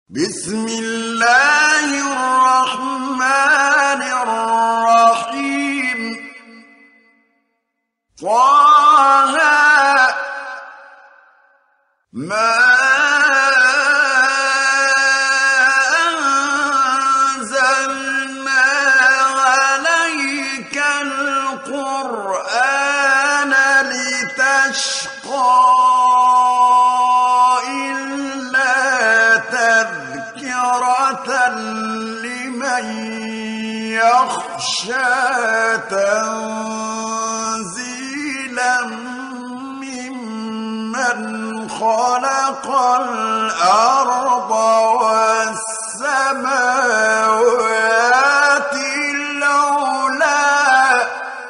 بسم الله الرحمن الرحيم. طه ما أنزلنا عليك القرآن لتشقى لمن يخشى تنزيلا ممن خلق الأرض والسماوات العلى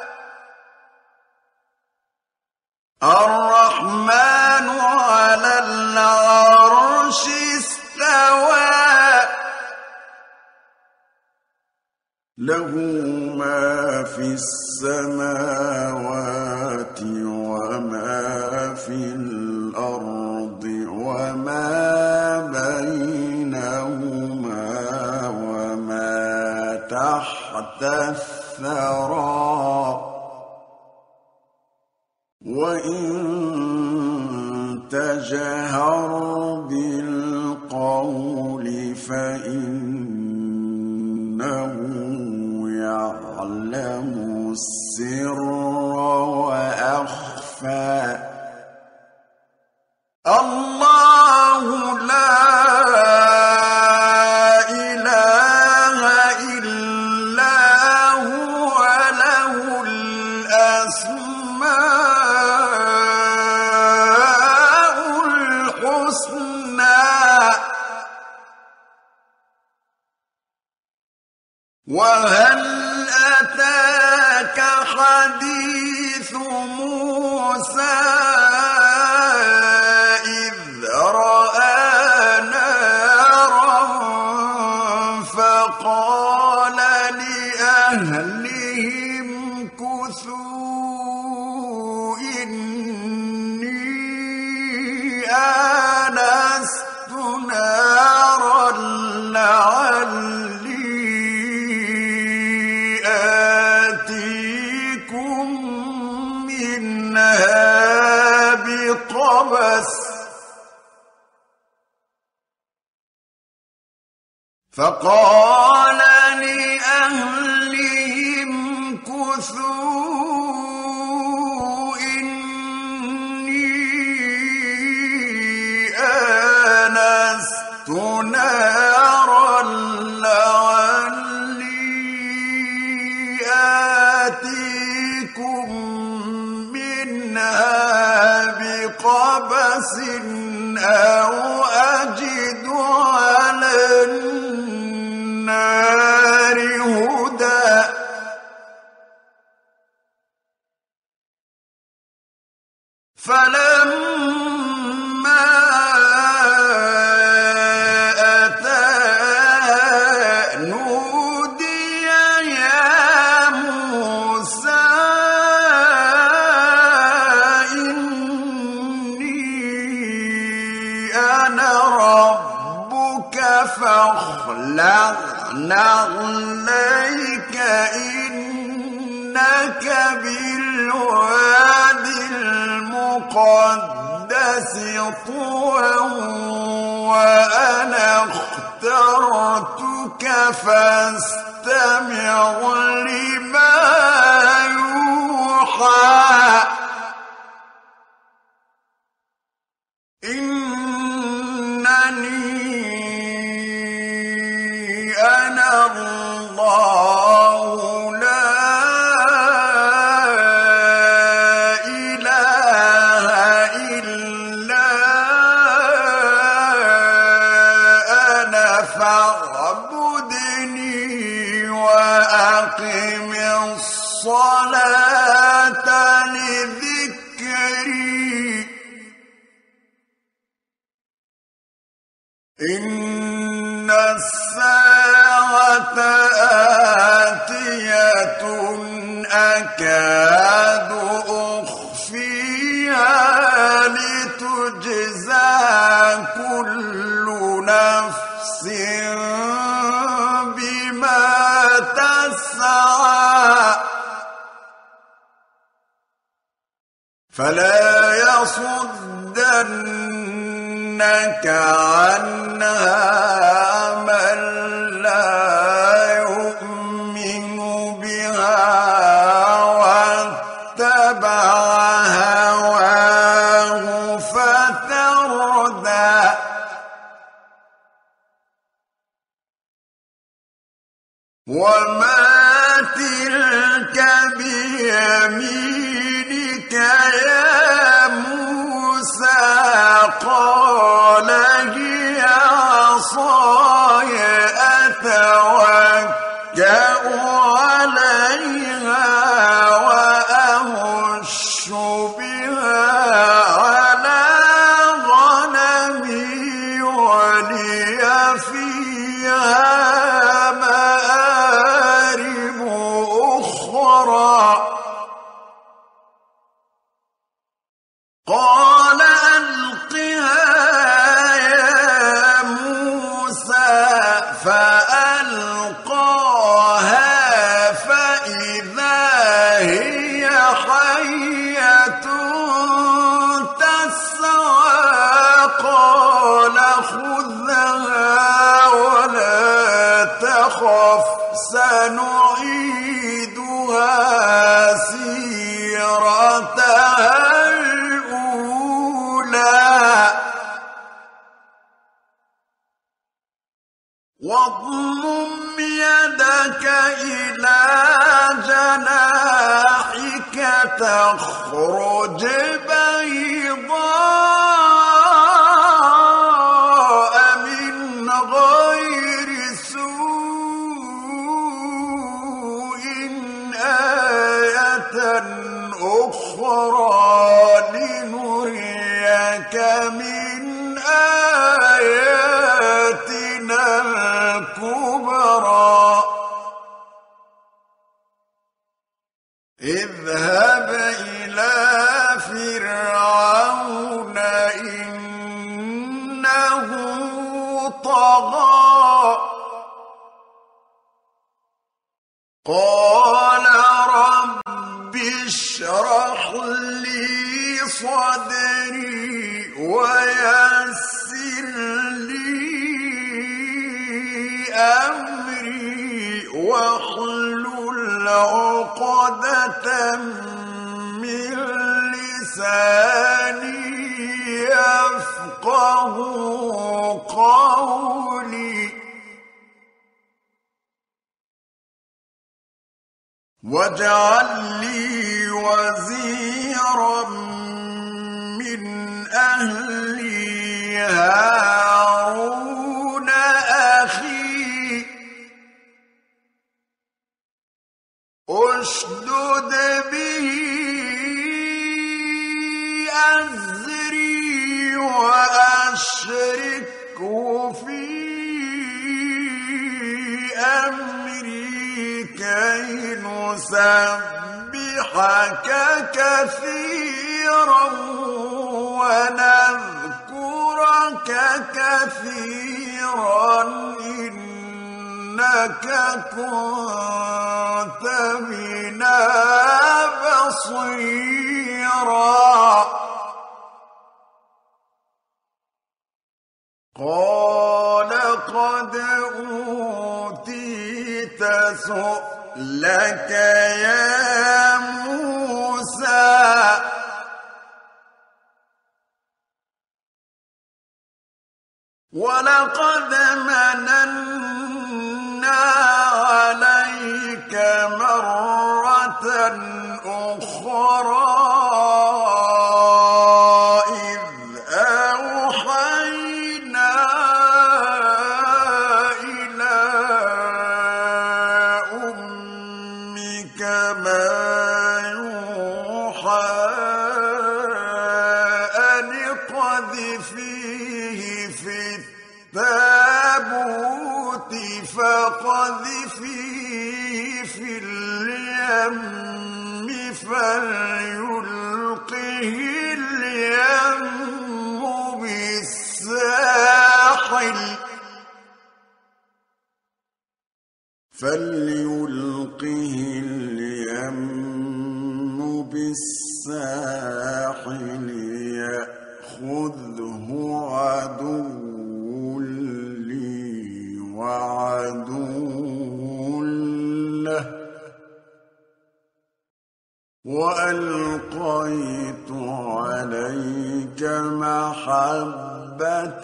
الرحمن على العرش استوى له ما في السماوات وما في الأرض وما بينهما وما تحت الثرى وإن تجهر بالقول فإنه يعلم السر وأخفى. الله لا إله إلا هو له الأسماء الحسنى. وهل أتاك حديث موسى إذ رأى نارا فقال لأهلهم كثوا إني آنست نارا لعلي آتيكم منها بقبس فقال لأهلهم كثوا إني آنست نارا آتيكم منها بقبس أو أجد على النار هدى. فلما أتاها نودي يا موسى إني أنا ربك فاخلع نعليك إنك بالوادي المقدس طوى وأنا اخترتك فاستمع لما يوحى. إنني أنا الله لا إله إلا أنا فاعبدني وأقم الصلاة لذكري. إن الساعة آتية أكاد أخفيها لتجزى كل نفس فلا يصدنك عنها من لا يؤمن بها واتبع هواه فتردى وما تلك بيمينك يا موسى قال هي عصاي أتوكأ عليها وأهش بها على غنمي ولي فيها مآرب أخرى قال ألقها يا موسى فألقاها فإذا هي حية تسعى قال خذها ولا تخف سنعيدها سيرتها واضمم يدك إلى جناحك تخرج بيضاء من غير سوء آية أخرى لنريك من آياتنا الكبرى اذهب إلى فرعون إنه طغى قال رب اشرح لي صدري ويسر لي أمري واحلل عقدة من لساني يفقه قولي واجعل لي وزيرا من أهلي هارون أخي أشدد به أزري وأشركه في أمري كي نسبحك كثيرا ونذكرك كثيرا إنك كنت بنا بصيرا قال قد أوتيت سؤلك يا موسى ولقد مننا عليك مرة أخرى إذ أوحينا إلى أمك ما يوحى أن اقذفيه في التابوت فقذفيه في اليم فليلقه اليم بالساحل فليلقه اليم بالساحل يأخذه عدو لي وعدو له وألقيت عليك محبة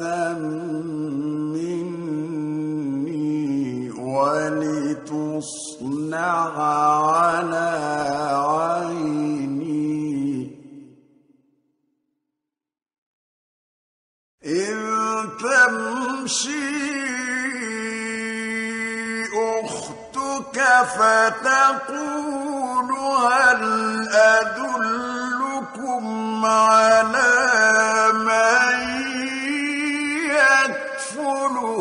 مني ولتصنع على عيني إذ تمشي أختك فتقول هل أدلكم على من يكفله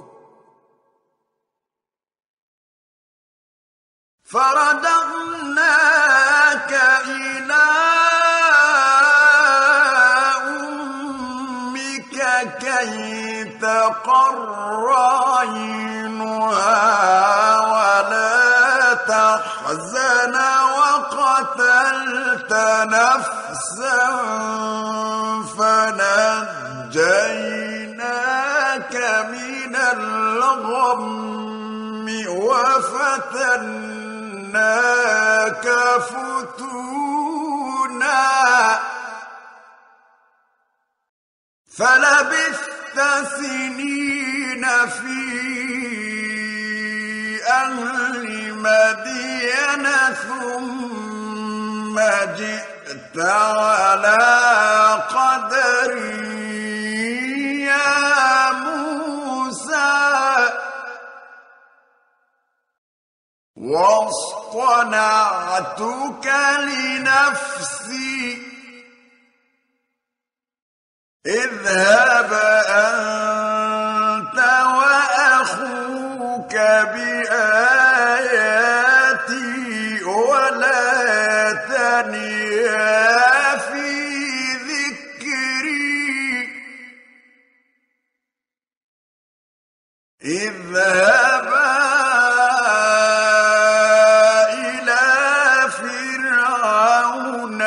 فرددناك إلى أمك كي تقر عينها ولا تحزن وقتلت نفسا فنجيناك من الغم وفتناك فتونا فلبثت سنين في أهل مدين ثم جئت على قدري يا موسى واصطنعتك لنفسي اذهب أنت وأخوك بآياتي ولا تنيا في ذكري اذهبا إلى فرعون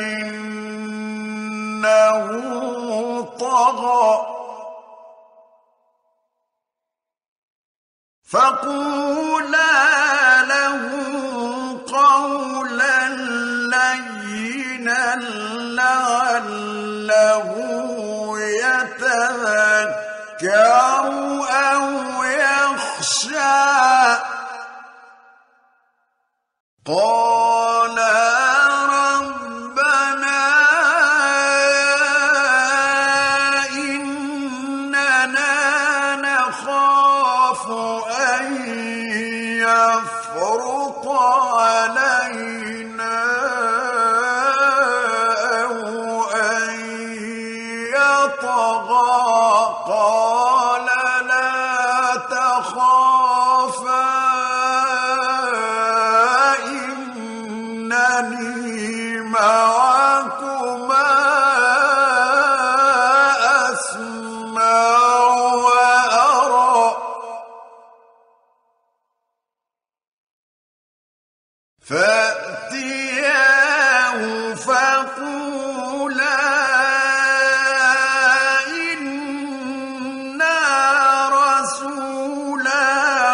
إنه طغى فقولا له قولا لينا لعله يتذكر أو يخشى قالا ربنا إننا نخاف أن يفرط علينا أو أن يطغى قال لا تخافا إنني معكما أسمع وأرى فأتياه فقولا إنا رسولا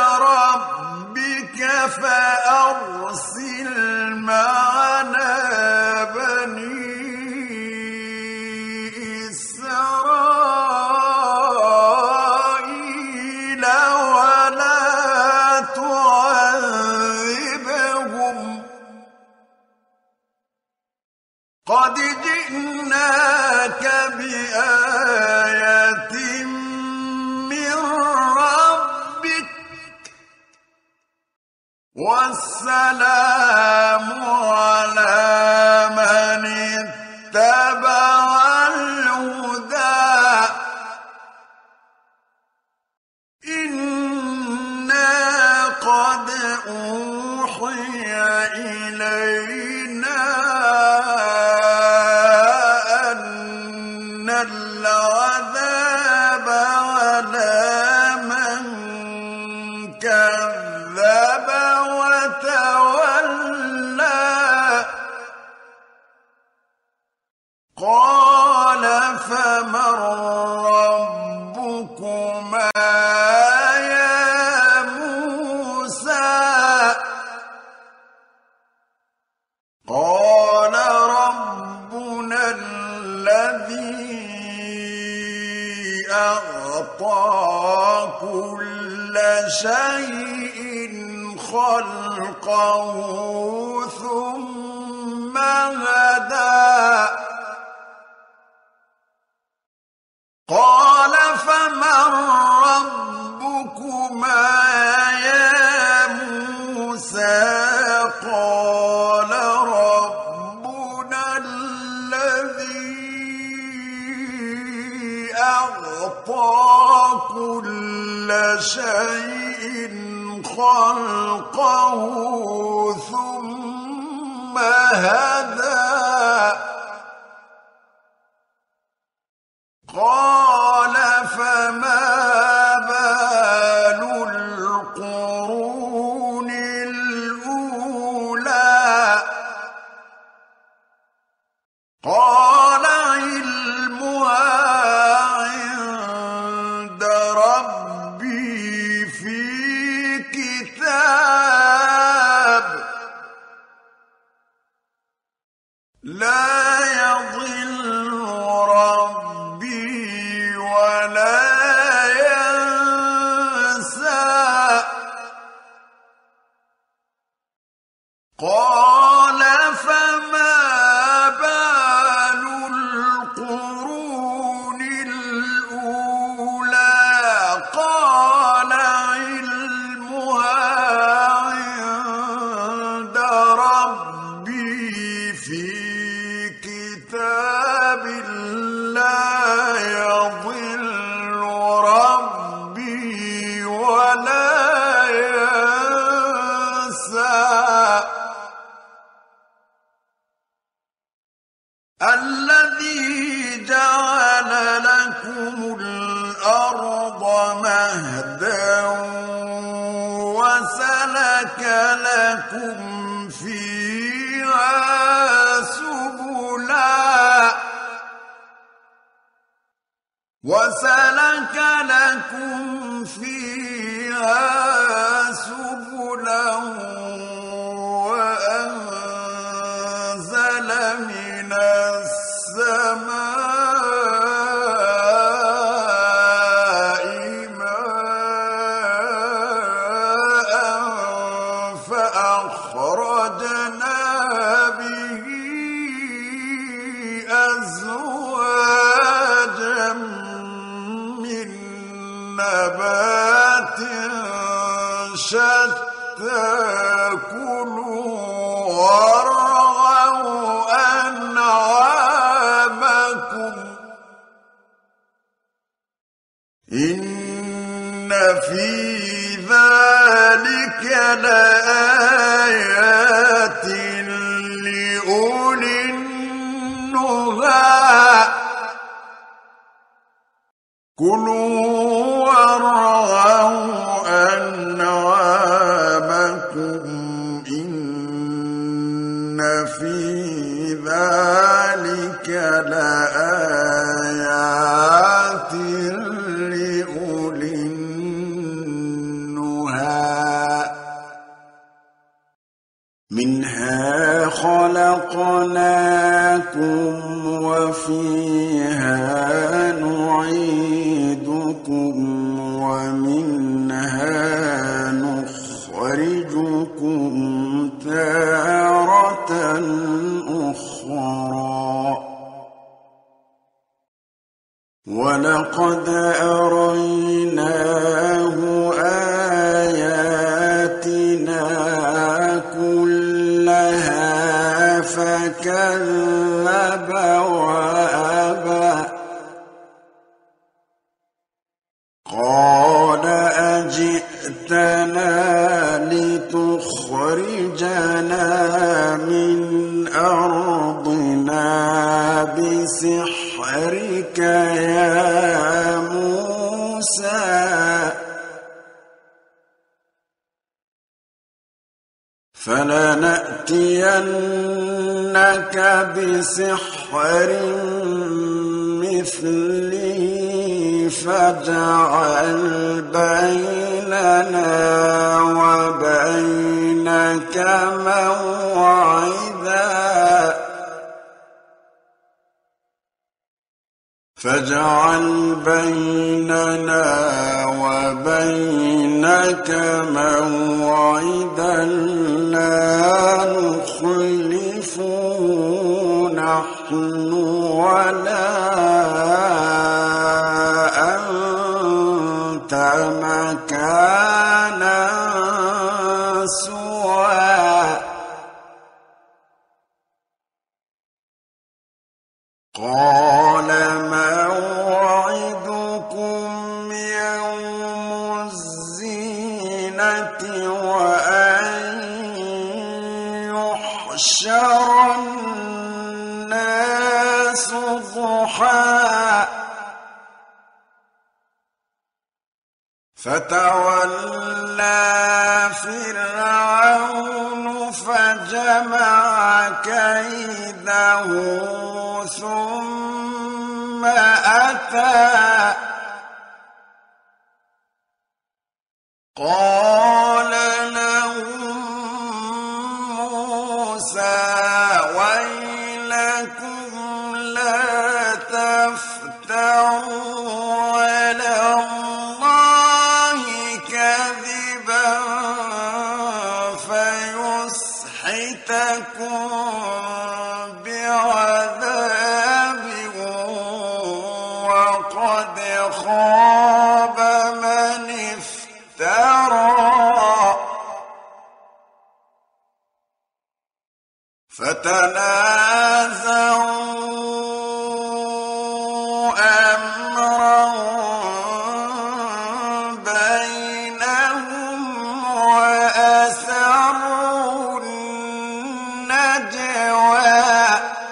ربك فأرسل معنا بني إسرائيل ولا تعذبهم قد جئناك بآية من ربك والسلام على من اتبع الهدى إنا قد أوحي إلينا أن العذاب على من كذب وتولى أعطى كل شيء خلقه ثم هدى قال فمن ربكما يا موسى قال ربنا الذي أعطى كل شيء خلقه ثم هدى قال فما بال القرون الأولى قال علمها عند ربي في كتاب لا يضل ربي ولا ينسى قال فما بال القرون الأولى قال علمها عند ربي في كتاب لا يضل ربي ولا ينسى الذي جعل لكم الأرض مهدا وسلك لكم فيها سبلا وأنزل من السماء ماء فأخرجنا به أزواجا من نبات شتى كلوا وارعوا أنعامكم إن في ذلك لآيات لأولي النهى كلوا وارعوا أنعامكم إن في ذلك لآيات لأولي النهى منها خلقناكم وفيها نعيدكم ومنها نخرجكم تارة أخرى ولقد أريناه آياتنا كلها فكذب وأبى قال أجئتنا لتخرجنا من أرضنا بسحرك يا موسى فلنأتينك بسحر مثله فاجعل بيننا وبينك موعدا فاجعل بيننا وبينك موعدا لا نخلفه نحن ولا أنت مكانا سوى. قال موعدكم يوم الزينة وأن يحشر الناس ضحى. فتولى فرعون فجمع كيده ثم أتى. قال لهم موسى ويلكم لا تفتروا على الله كذبا فيسحتكم بعذاب وقد خاب من افترى. فتنازعوا أمرهم بينهم وأسروا النجوى.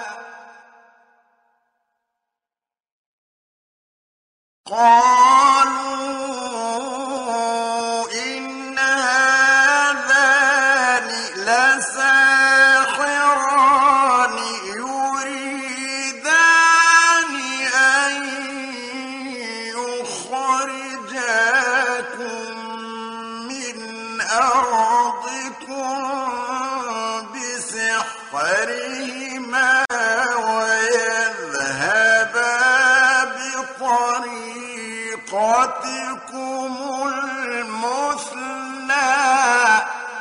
قالوا إن هذان لساحران يريدان أن يخرجاكم من أرضكم بسحرهما ويذهبا بطريقتكم المثلى.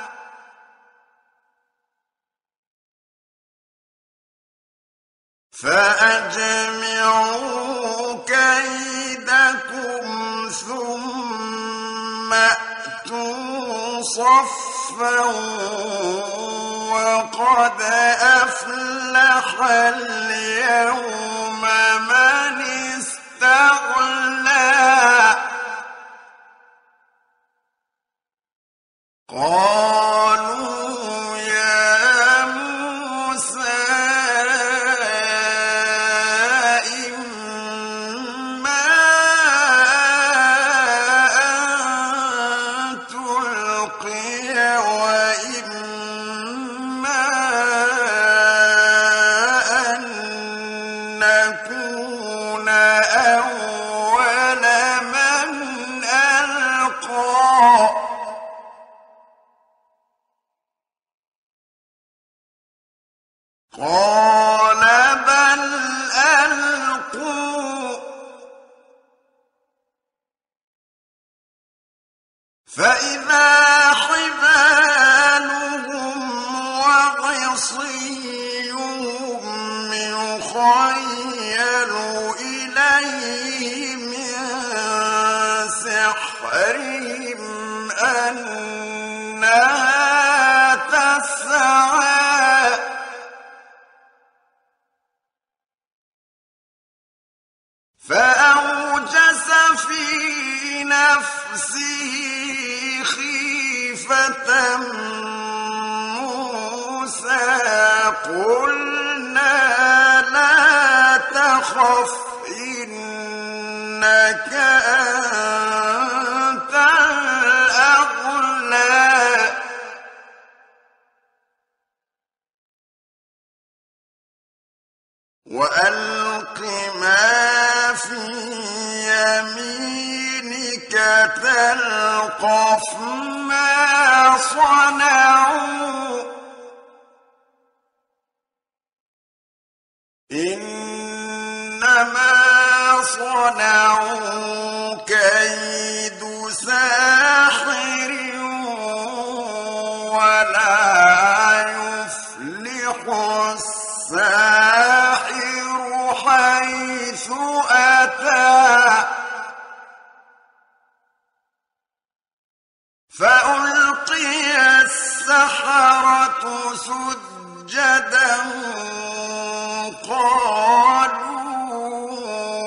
فأجمعوا كيدكم ثم أتوا صفا وقد أفلح اليوم من استغنى. قالوا يا موسى إما أن تلقي وإما أن نكون أول من ألقى. قال بل ألقوا. فإذا حبالهم وعصيهم يخيل إليه من سحرهم أنها تسعى. فأوجس في نفسه خيفة موسى قلنا لا تخف إنك أنت الأعلى. وألق ما في يمينك تلقف ما صنعوا إنما كيد ساحر ولا يفلح الساحر حيث أتى فألقي السحرة سجدا قالوا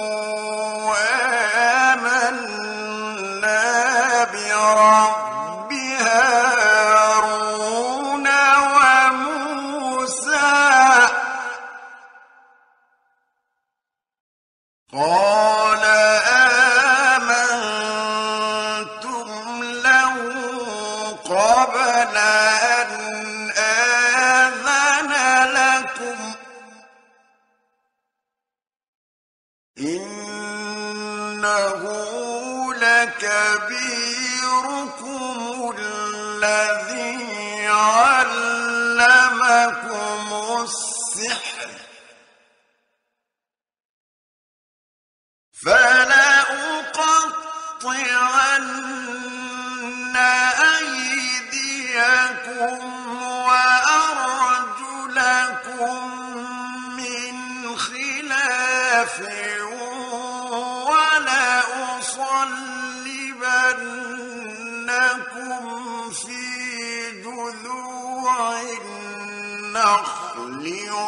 آمنا برب هارون وموسى قال آمنتم له قبل أن آذن لكم إنه لكبيركم الذي علمكم السحر فلأقطعن أيديكم وأرجلكم من خلاف ولأصلبنكم في جذوع النخل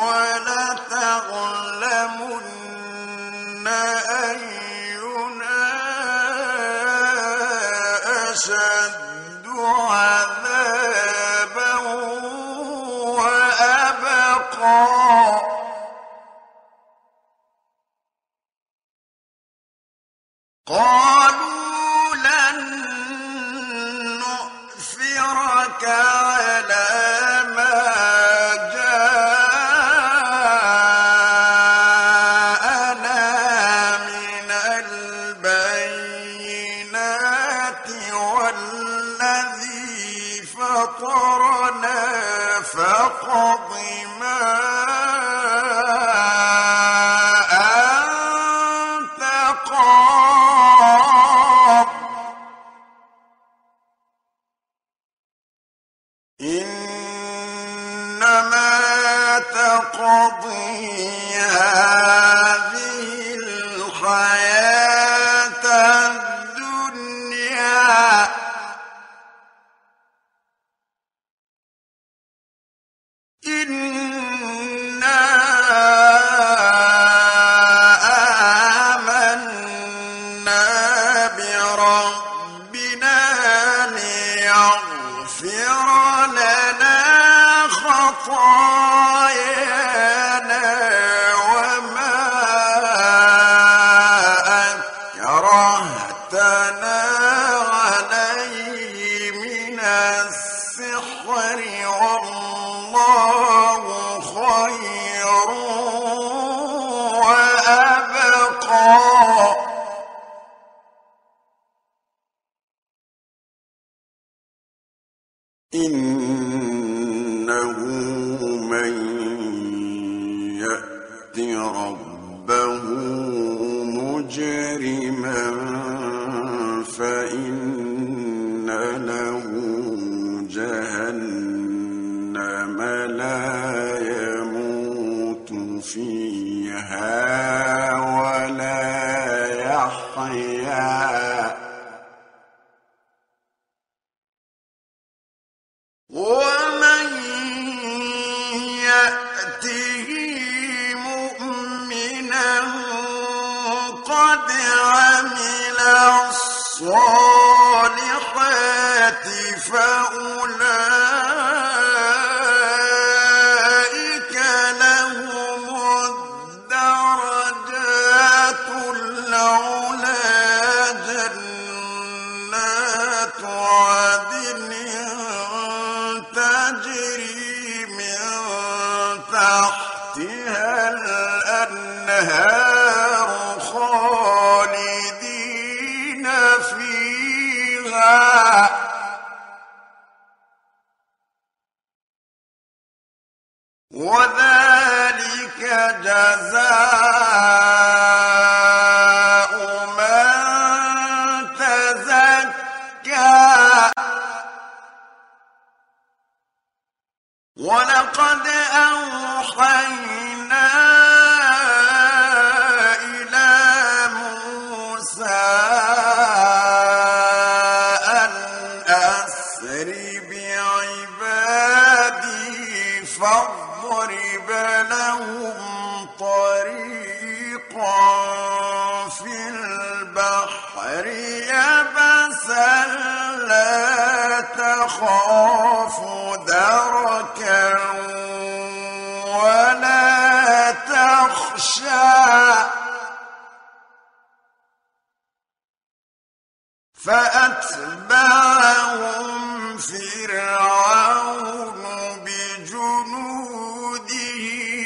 ولتعلمن أينا أشد عذابا وأبقى قالوا لن نؤثرك على ما جاءنا من البينات والذي فطرنا فاقض ما أنت قاض إنما تقضي هذه الحياة الدنيا إنا آمنا بربنا ليغفر لنا خطايانا وما أكرهتنا عليه من السحر والله خير وأبقى إنه من يأت ربه مجرما فإن له جهنم لا يموت فيها ولا يحيا ومن يأته مؤمنا قد عمل الصالحات فأولئك لهم الدرجات العلى جنات عدن تجري من تحتها الأنهار خالدين فيها وذلك جزاء من تخاف دركا ولا تخشى فأتبعهم فرعون بجنوده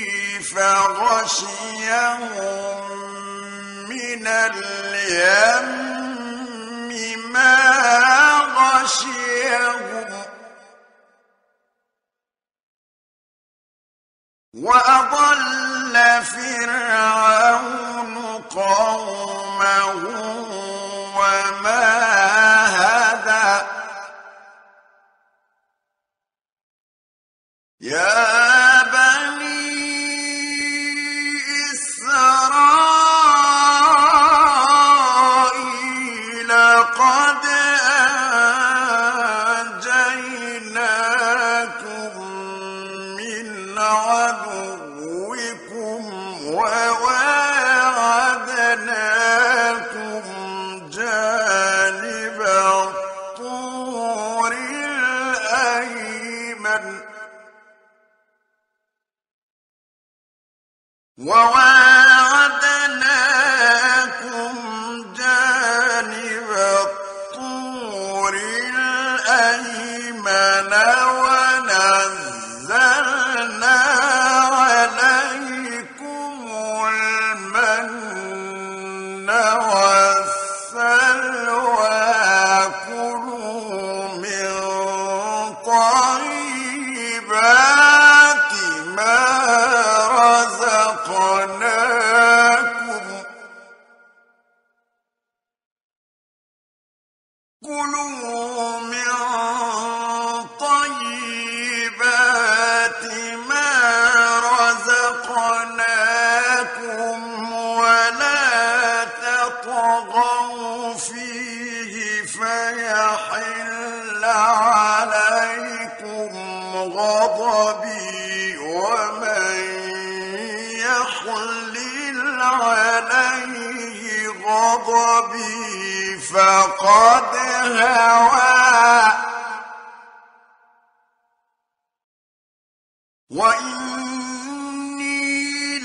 فغشيهم من اليم ما غشيهم وأضل فرعون قومه وما هدى يا بني إسرائيل قد أنجيناكم من عدوكم وواعدناكم جانب الطور الأيمن ونزلنا عليكم المن والسلوى كلوا من طيبات ما رزقناكم كلوا من طيبات ما رزقناكم ولا تطغوا فيه فيحل عليكم غضبي ومن يحلل عليه غضبي فقد هوى وإني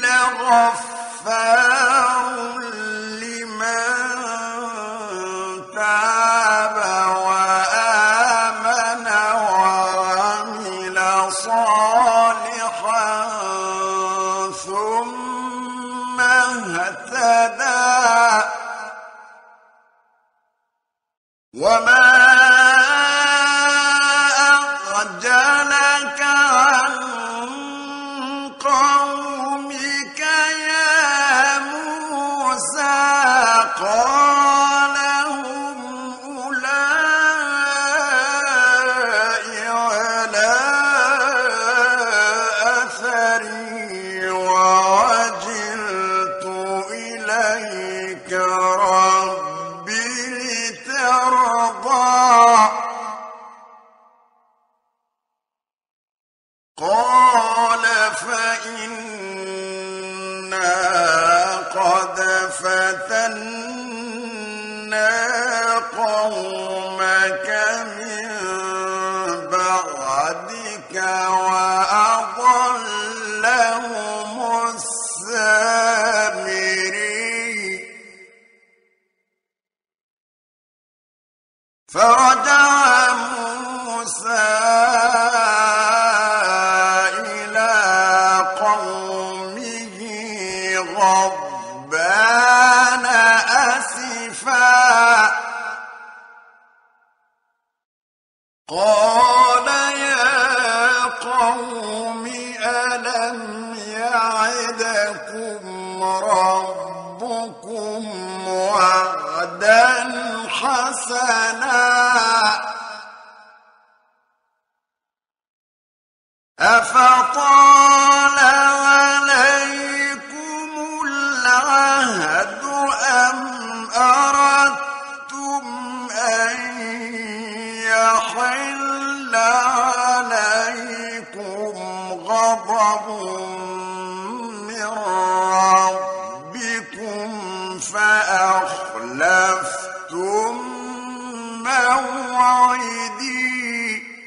لغفار لمن تاب وآمن وعمل صالحا ثم اهتدى وما أعجلك عن قومك يا موسى قال هم أولئك على أثري وعجلت إليك ربي لترضى قال فإنا قد فتنا قومك من بعدك وأضلهم السامري فرجع موسى إلى قومه غضبان أسفا قال يا قوم ألم يعدكم ربكم وعدا حسنا أفطال عليكم العهد أم أردتم أن يحل عليكم غضب من ربكم فأخلفتم موعدي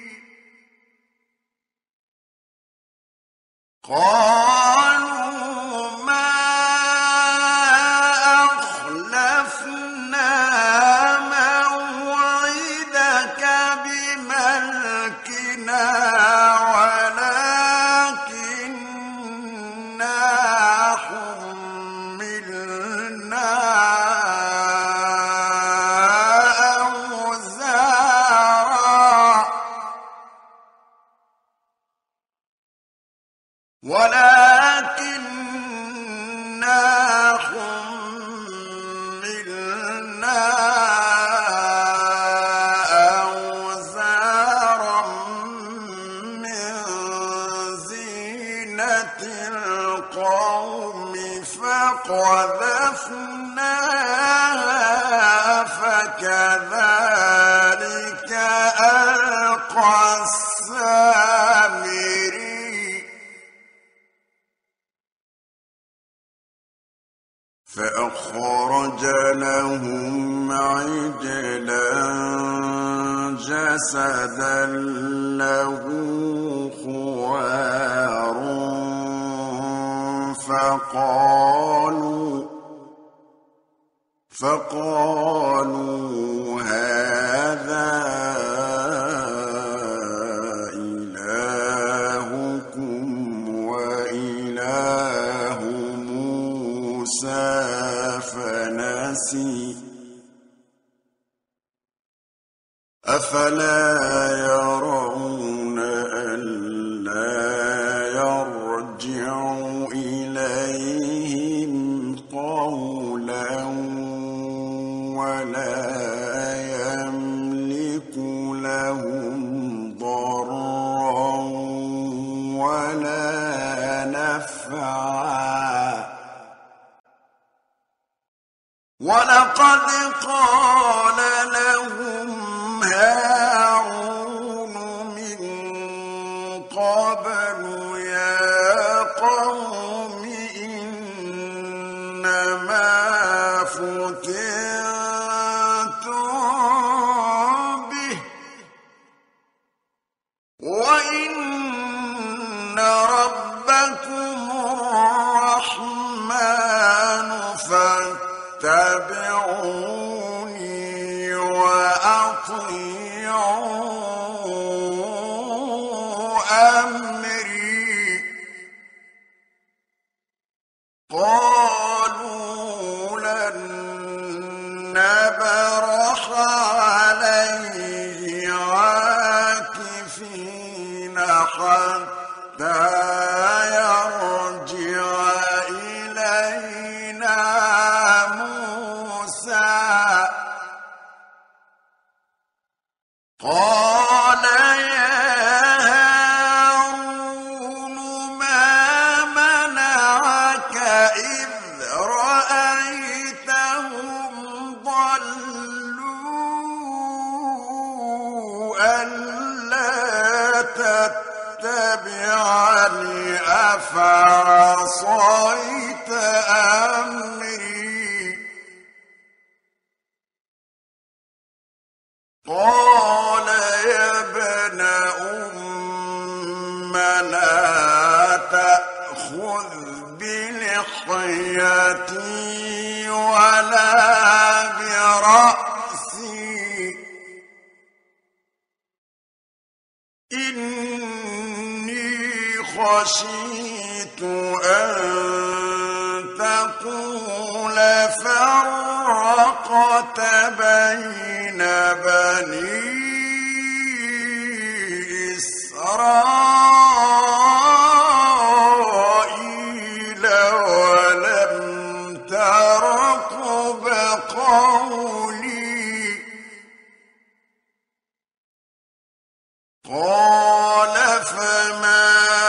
السامري فأخرج لهم عجلا جسدا له خوار فقالوا هذا إلهكم وإله موسى فنسي أفلا يرون ألا يرجع إليهم قولا ولا يملك لهم ضرا ولا نفعا ولقد قال لهم هارون من قبل يا قوم إنما فتنتم به وإن ربكم الرحمن فاتبعوني وأطيعوا أمري قالوا لن نبرح عليه عاكفين حتى يرجع إلينا موسى قال يا هارون ما منعك إذ رأيتهم ضلوا ألا تتبعني أفعصيت أمري قال يا ابن أم لا تأخذ بلحيتي ولا برأسي إني خشيت أن تقول فرقت بين بني إسرائيل ولم ترقب قولي قال فما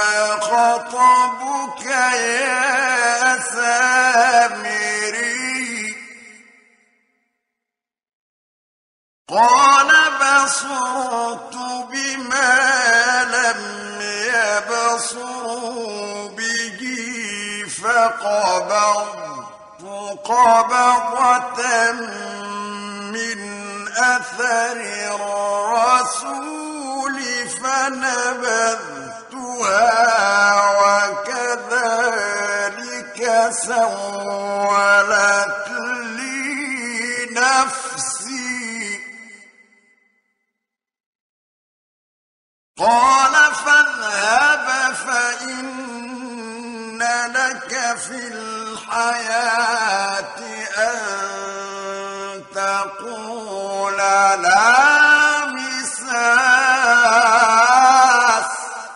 خطبك يا سامري قال بصرت بما لم يبصروا به فقبضت قبضة من أثر الرسول فنبذتها وكذلك سولت لي نفسي قال فاذهب فإن لك في الحياة أن تقول لا مساس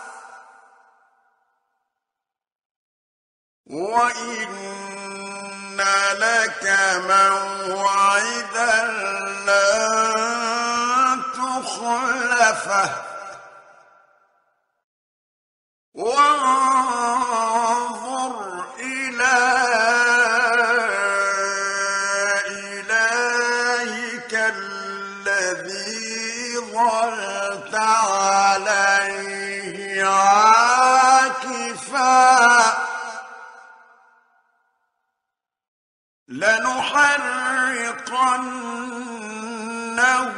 وإن لك موعدا لن تخلفه وانظر إلى إلهك الذي ظلت عليه لَنُحَرِّقَنَّهُ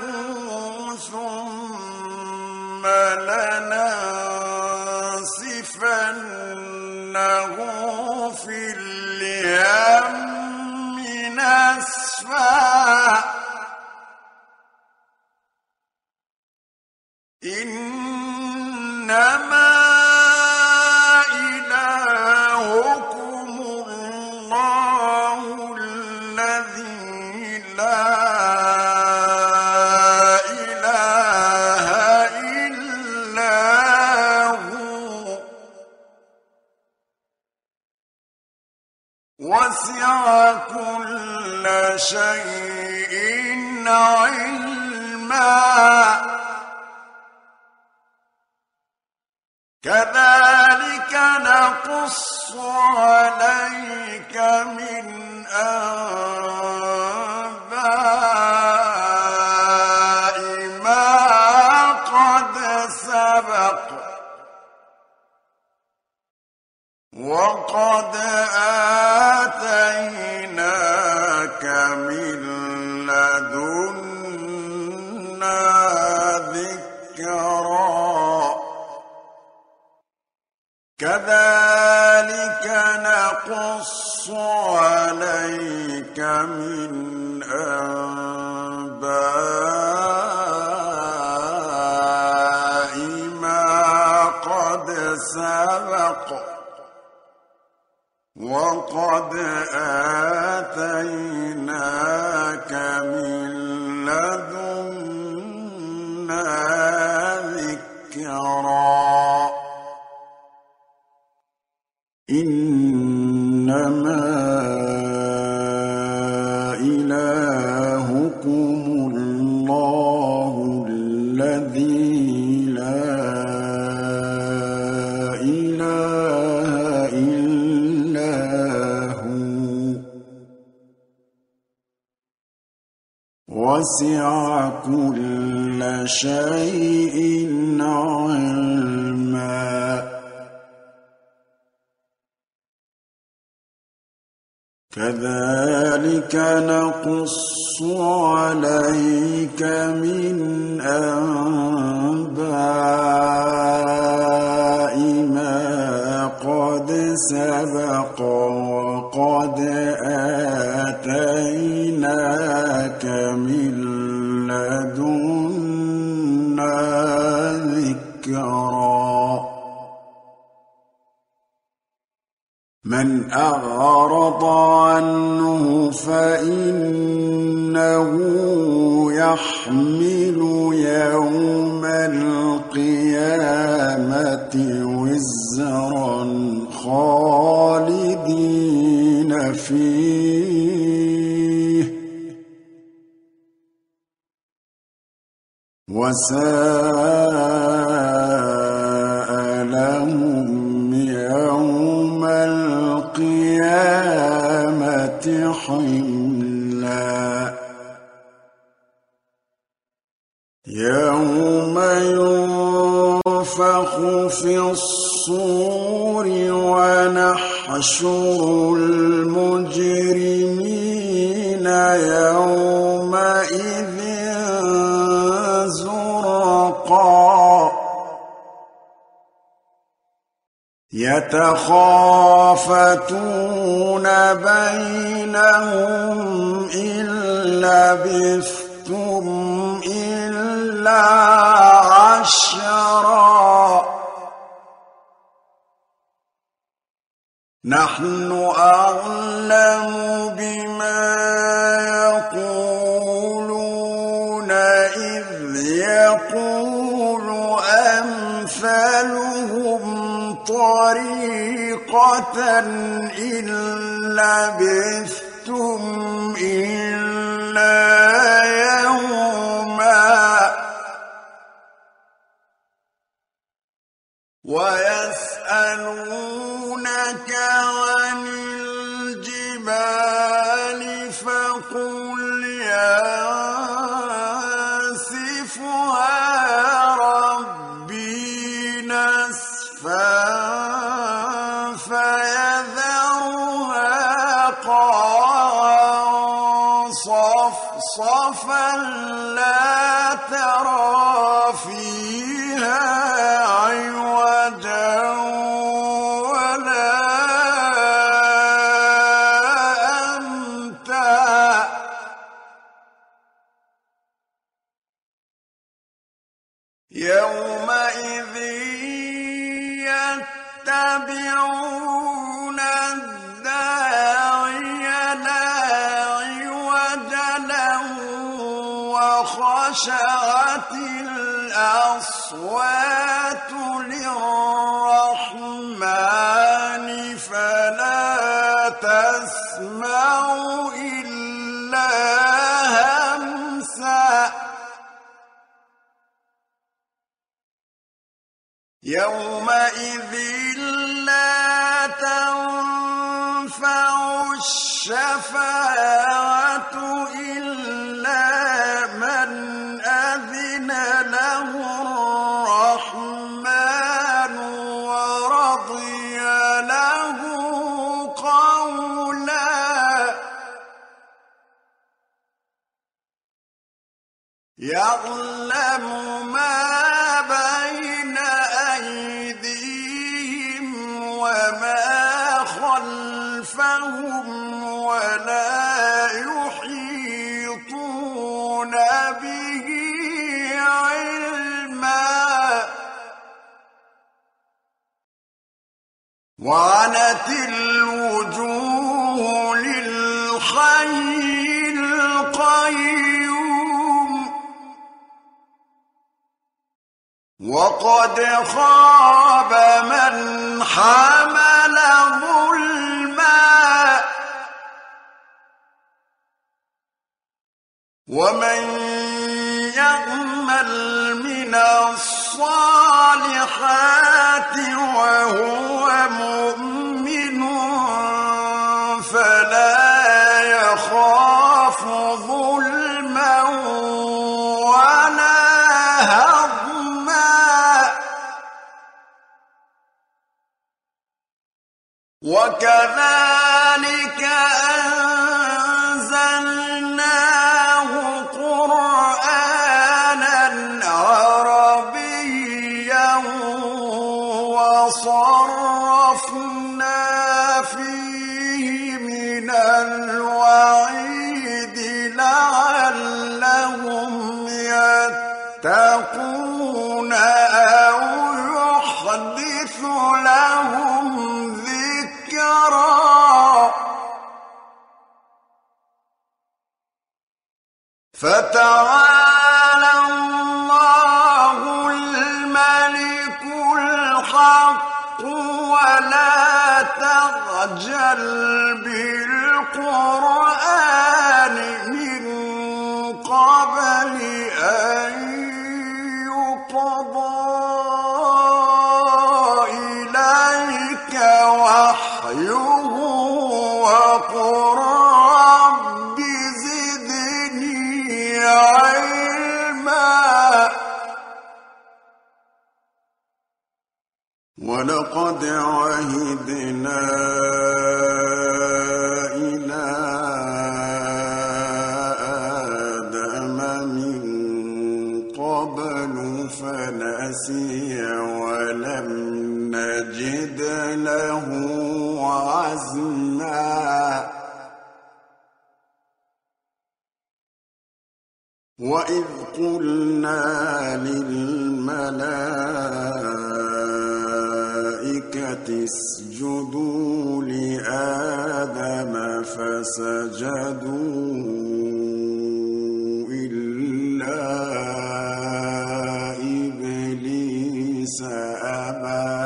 ثُمَّ لَنَنسِفَنَّهُ فِي الْيَمِّ نَسْفًا إِنَّمَا إِلَٰهُكُمُ اللَّهُ الَّذِي لَا إِلَٰهَ إِلَّا هُوَ ۚ وَسِعَ كُلَّ شَيْءٍ عِلْمًا كَذَٰلِكَ نَقُصُّ عَلَيْكَ مِنْ أَنبَاءِ مَا قَدْ سَبَقَ ۚ وَقَدْ آتَيْنَاكَ مِن لَّدُنَّا ذِكْرًا كَذَٰلِكَ نَقُصُّ عَلَيْكَ مِنْ أَنبَاءِ مَا قَدْ سَبَقَ ۚ وَقَدْ آتَيْنَاكَ مِن لَّدُنَّا ذِكْرًا إِنَّمَا إِلَٰهُكُمُ اللَّهُ الَّذِي لَا إِلَٰهَ إِلَّا هُوَ ۚ وَسِعَ كُلَّ شَيْءٍ عِلْمًا كَذَٰلِكَ نَقُصُّ عَلَيْكَ مِنْ أَنبَاءِ مَا قَدْ سَبَقَ ۚ وَقَدْ آتَيْنَاكَ مِن لَّدُنَّا ذِكْرًا مَّنْ أَعْرَضَ عَنْهُ فَإِنَّهُ يَحْمِلُ يَوْمَ الْقِيَامَةِ وِزْرًا خَالِدِينَ فِيهِ ۚ وَسَاءَ لَهُمْ يَوْمَ الْقِيَامَةِ حِمْلًا يَوْمَ يُنفَخُ فِي الصُّورِ وَنَحْشُرُ الْمُجْرِمِينَ يَوْمَئِذٍ زُرْقًا يَتَخَافَتُونَ بَيْنَهُمْ إِن لَّبِثْتُمْ إِلَّا عَشْرًا نَّحْنُ أَعْلَمُ بِمَا يَقُولُونَ إِذْ يَقُولُ أَمْثَلُهُمْ طَرِيقَةً إِن لَّبِثْتُمْ إِلَّا يَوْمًا وَيَسْأَلُونَكَ عَنِ الْجِبَالِ فَقُلْ يَنسِفُهَا رَبِّي نَسْفًا فَيَذَرُهَا قَاعًا صرصفا لا ترى فيها عوجا ولا أمتا يومئذ يتبعون الداعي لا عوج له وخشعت الأصوات للرحمن فلا تسمع إلا همسا يومئذ لا تنفع الشفاعة إلا من أذن له الرحمن ورضي له قولا يعلم ما بين أيديهم وما خلفهم ولا يحيطون به علما وعنت الوجوه للحي القيوم وقد خاب من حمل ظلما ومن يعمل من الصالحات وهو مؤمن فلا يخاف ظلما ولا هضما وكذلك أنزلناه قرآنا عربيا وصرفنا فيه من الوعيد لعلهم يتقون أو يحدث لهم ذكرا فتعالى الله الملك الحق ولا تعجل بالقرآن من قبل أن يقضى إليك وحيه وقل رب زدني علما ولقد عهدنا إلى آدم من قبل فنسي ولم نجد له عزما وإذ قلنا للملائكة اسجدوا لآدم فسجدوا إلا إبليس أبى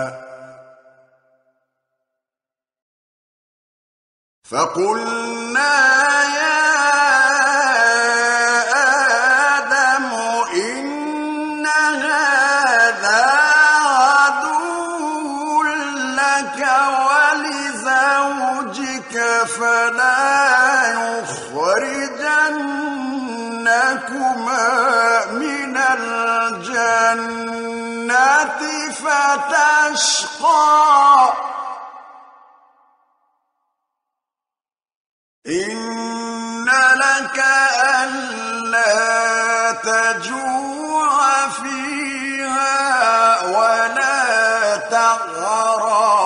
فقلنا يا آدم إن هذا عدو لك ولزوجك فلا يخرجنكما من الجنة فتشقى إن لك ألا تجوع فيها ولا تعرى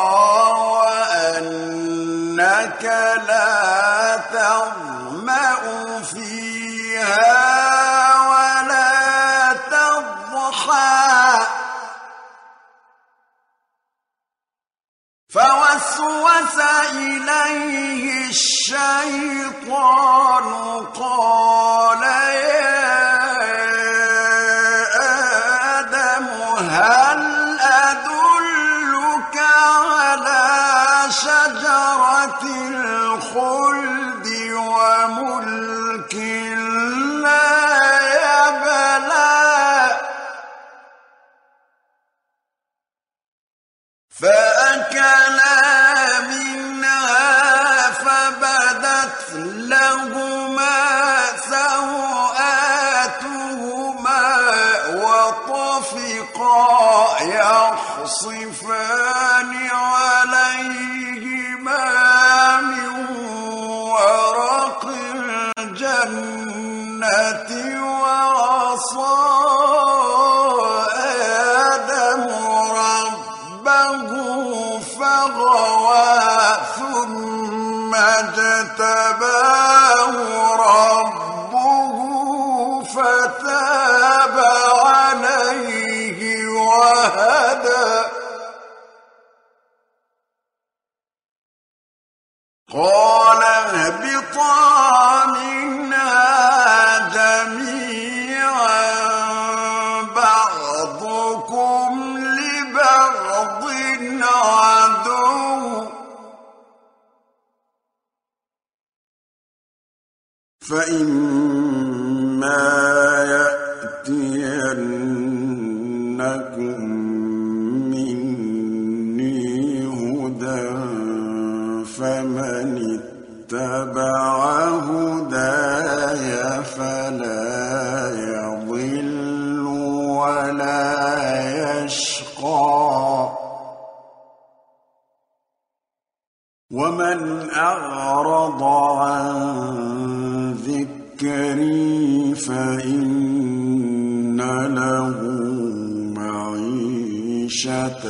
وأنك لا تظمأ فيها ولا تضحى فوسوس إليه الشيطان قال يا آدم هل أدلك على شجرة الخلد وملك لا يبلى فأكلا منها فبدت لهما سوآتهما وطفقا يخصفان عليهما من ورق الجنة وعصى آدم ربه فغوى ثم اجتباه ربه فتاب عليه وهدى قال اهبطا منها جميعا بعضكم لبعض عدو فإما يأتينكم مني هدى فمن اتبع هداي فلا يضل ولا يشقى ومن أعرض عن ذكري فإن له معيشة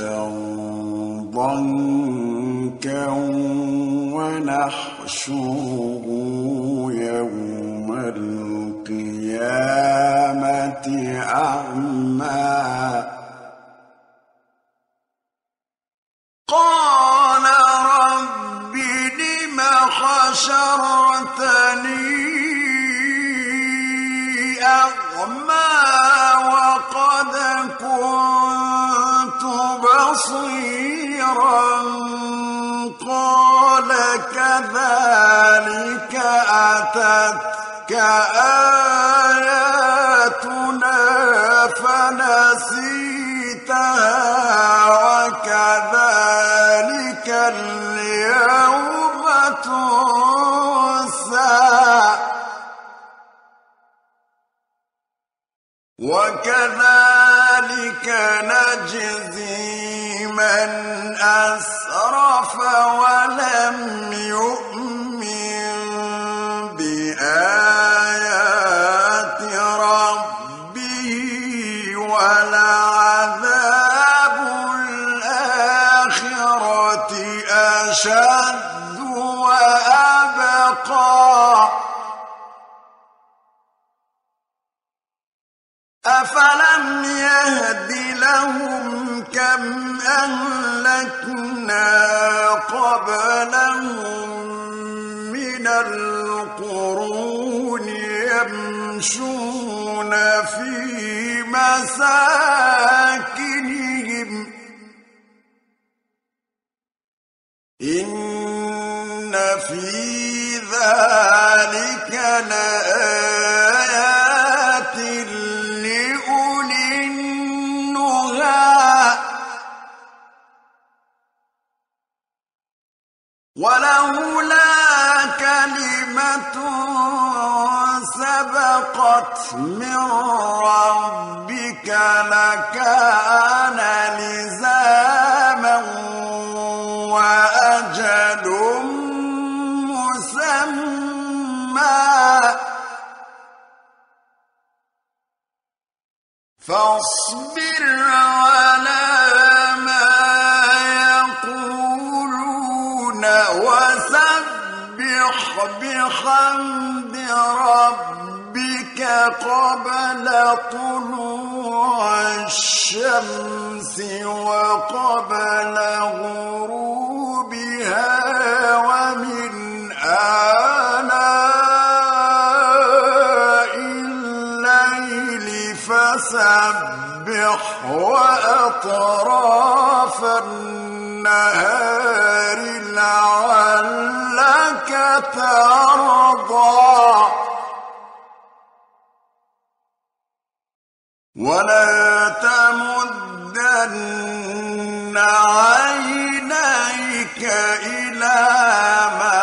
ضنكا ونحشره يوم القيامة أعمى قال رب لم حشرتني أعمى وقد كنت بصيرا قال كذلك أتتك آياتنا فنسيتها وكذلك اليوم تنسى وكذلك نجزي من أسرف ولم يؤمن بآيات ربه ولعذاب الآخرة أشد وأبقى أفلم يهد لهم كم أهلكنا قبلهم من القرون يمشون في مساكنهم إن في ذلك لآيات لأولي النهى ولولا كلمة سبقت من ربك لكان لزاما وأجل مسمى فاصبر على ما يقولون وسبح بحمد ربك قبل طلوع الشمس وقبل غروبها ومن آناء الليل فسبح وأطراف النهار لعلك ترضى ولا تمدن عينيك إلى ما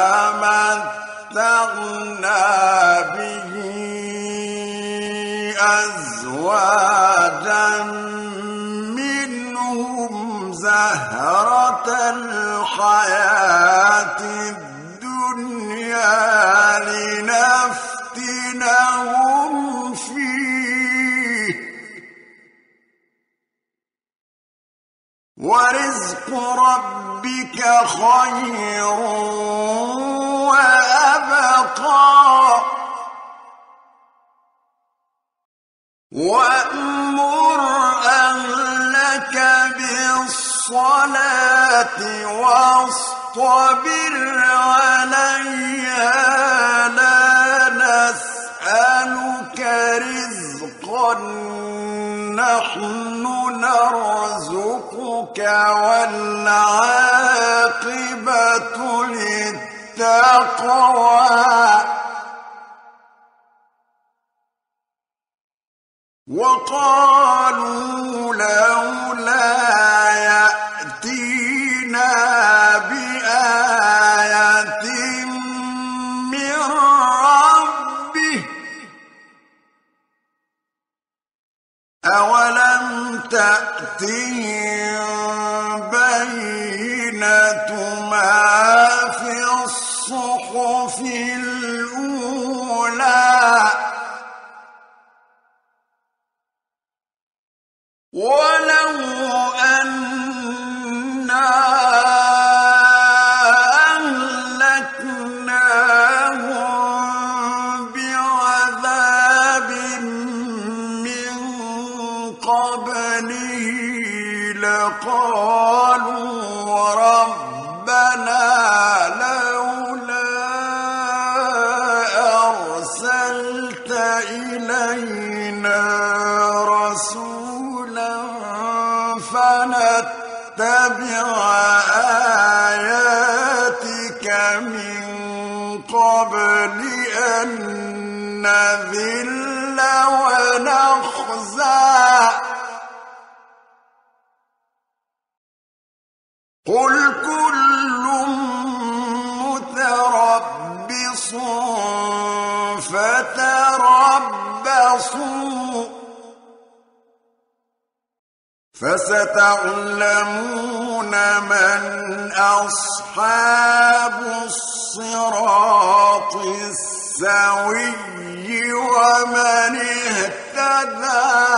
متعنا به أزواجا منهم زهرة الحياة الدنيا لنفتنهم فيه ورزق ربك خير وأبقى وأمر أهلك بالصلاة واصطبر عليها لا نسألك رزقا نحن نرزقك والعاقبة للتقوى وقالوا لولا يأتينا بآية من ربه أولم تأتهم بينة ما في الصحف الأولى ولو أنا أهلكناهم بعذاب من قبله لقالوا ربنا لولا أرسلت إلينا رسولا فنتبع آياتك من قبل أن نذل ونخزى قل كل متربص فتربصوا فستعلمون من أصحاب الصراط السوي ومن اهتدى